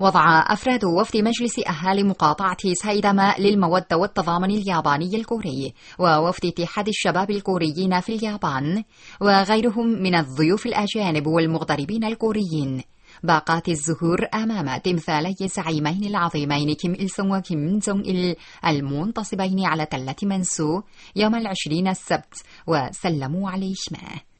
وضع أفراد وفد مجلس أهالي مقاطعة سايداما للمودة والتضامن الياباني الكوري ووفد اتحاد الشباب الكوريين في اليابان وغيرهم من الضيوف الأجانب والمغتربين الكوريين باقات الزهور أمام تمثالي الزعيمين العظيمين كيم إل سونغ وكيم جونغ إل المنتصبين على تلة منسو يوم 20 السبت وسلموا عليهما.